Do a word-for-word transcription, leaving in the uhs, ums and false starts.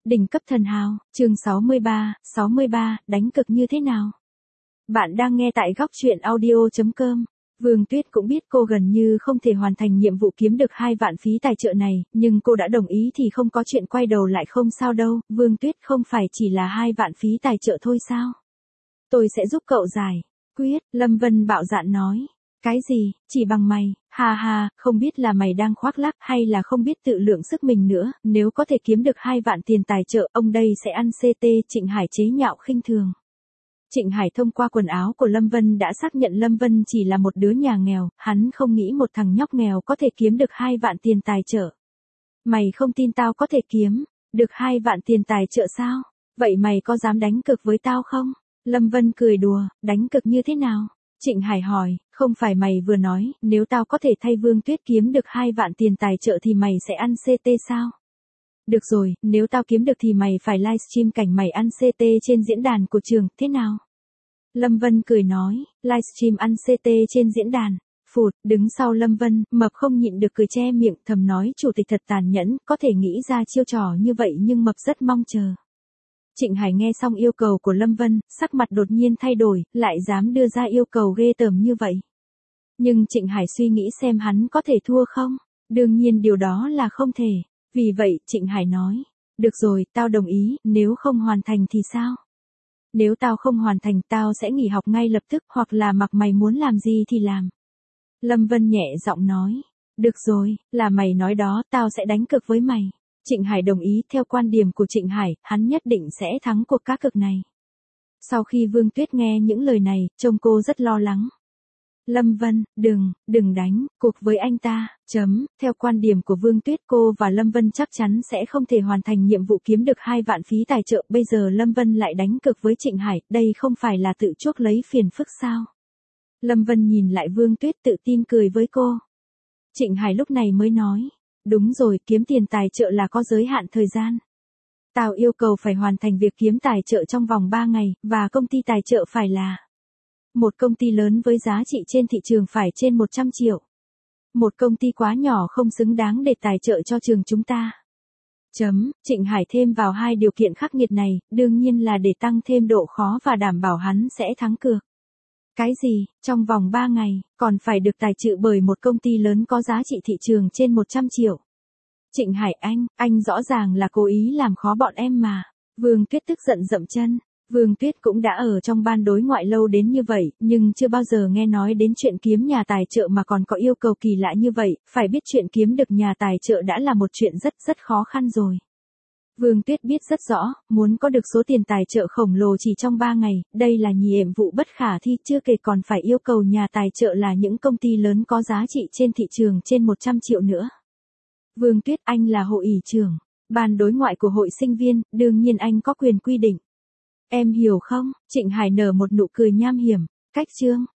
Đỉnh cấp thần hào, chương sáu mươi ba, sáu mươi ba, đánh cực như thế nào? Bạn đang nghe tại góc truyện audio chấm com. Vương Tuyết cũng biết cô gần như không thể hoàn thành nhiệm vụ kiếm được hai vạn phí tài trợ này, nhưng cô đã đồng ý thì không có chuyện quay đầu lại không sao đâu, Vương Tuyết không phải chỉ là hai vạn phí tài trợ thôi sao? Tôi sẽ giúp cậu giải quyết, Lâm Vân bạo dạn nói. Cái gì, chỉ bằng mày, ha ha, không biết là mày đang khoác lác hay là không biết tự lượng sức mình nữa, nếu có thể kiếm được hai vạn tiền tài trợ, ông đây sẽ ăn xê tê. Trịnh Hải chế nhạo khinh thường. Trịnh Hải thông qua quần áo của Lâm Vân đã xác nhận Lâm Vân chỉ là một đứa nhà nghèo, hắn không nghĩ một thằng nhóc nghèo có thể kiếm được hai vạn tiền tài trợ. Mày không tin tao có thể kiếm được hai vạn tiền tài trợ sao? Vậy mày có dám đánh cực với tao không? Lâm Vân cười đùa, đánh cực như thế nào? Trịnh Hải hỏi, không phải mày vừa nói, nếu tao có thể thay Vương Tuyết kiếm được hai vạn tiền tài trợ thì mày sẽ ăn xê tê sao? Được rồi, nếu tao kiếm được thì mày phải livestream cảnh mày ăn xê tê trên diễn đàn của trường, thế nào? Lâm Vân cười nói, livestream ăn xê tê trên diễn đàn. Phụt, đứng sau Lâm Vân, Mập không nhịn được cười che miệng, thầm nói chủ tịch thật tàn nhẫn, có thể nghĩ ra chiêu trò như vậy nhưng Mập rất mong chờ. Trịnh Hải nghe xong yêu cầu của Lâm Vân, sắc mặt đột nhiên thay đổi, lại dám đưa ra yêu cầu ghê tởm như vậy. Nhưng Trịnh Hải suy nghĩ xem hắn có thể thua không? Đương nhiên điều đó là không thể. Vì vậy, Trịnh Hải nói, được rồi, tao đồng ý, nếu không hoàn thành thì sao? Nếu tao không hoàn thành, tao sẽ nghỉ học ngay lập tức, hoặc là mặc mày muốn làm gì thì làm. Lâm Vân nhẹ giọng nói, được rồi, là mày nói đó, tao sẽ đánh cực với mày. Trịnh Hải đồng ý, theo quan điểm của Trịnh Hải, hắn nhất định sẽ thắng cuộc cá cược này. Sau khi Vương Tuyết nghe những lời này, trông cô rất lo lắng. Lâm Vân, đừng, đừng đánh cuộc với anh ta, chấm, theo quan điểm của Vương Tuyết cô và Lâm Vân chắc chắn sẽ không thể hoàn thành nhiệm vụ kiếm được hai vạn phí tài trợ, bây giờ Lâm Vân lại đánh cực với Trịnh Hải, đây không phải là tự chuốc lấy phiền phức sao? Lâm Vân nhìn lại Vương Tuyết tự tin cười với cô. Trịnh Hải lúc này mới nói, đúng rồi, kiếm tiền tài trợ là có giới hạn thời gian. Tao yêu cầu phải hoàn thành việc kiếm tài trợ trong vòng ba ngày, và công ty tài trợ phải là một công ty lớn với giá trị trên thị trường phải trên một trăm triệu. Một công ty quá nhỏ không xứng đáng để tài trợ cho trường chúng ta. Chấm, Trịnh Hải thêm vào hai điều kiện khắc nghiệt này, đương nhiên là để tăng thêm độ khó và đảm bảo hắn sẽ thắng cược. Cái gì, trong vòng ba ngày, còn phải được tài trợ bởi một công ty lớn có giá trị thị trường trên một trăm triệu. Trịnh Hải anh, anh rõ ràng là cố ý làm khó bọn em mà. Vương Tuyết tức giận dậm chân. Vương Tuyết cũng đã ở trong ban đối ngoại lâu đến như vậy, nhưng chưa bao giờ nghe nói đến chuyện kiếm nhà tài trợ mà còn có yêu cầu kỳ lạ như vậy, phải biết chuyện kiếm được nhà tài trợ đã là một chuyện rất rất khó khăn rồi. Vương Tuyết biết rất rõ, muốn có được số tiền tài trợ khổng lồ chỉ trong ba ngày, đây là nhiệm vụ bất khả thi, chưa kể còn phải yêu cầu nhà tài trợ là những công ty lớn có giá trị trên thị trường trên một trăm triệu nữa. Vương Tuyết, anh là hội ủy trưởng, ban đối ngoại của hội sinh viên, đương nhiên anh có quyền quy định. Em hiểu không? Trịnh Hải nở một nụ cười nham hiểm. Cách chương,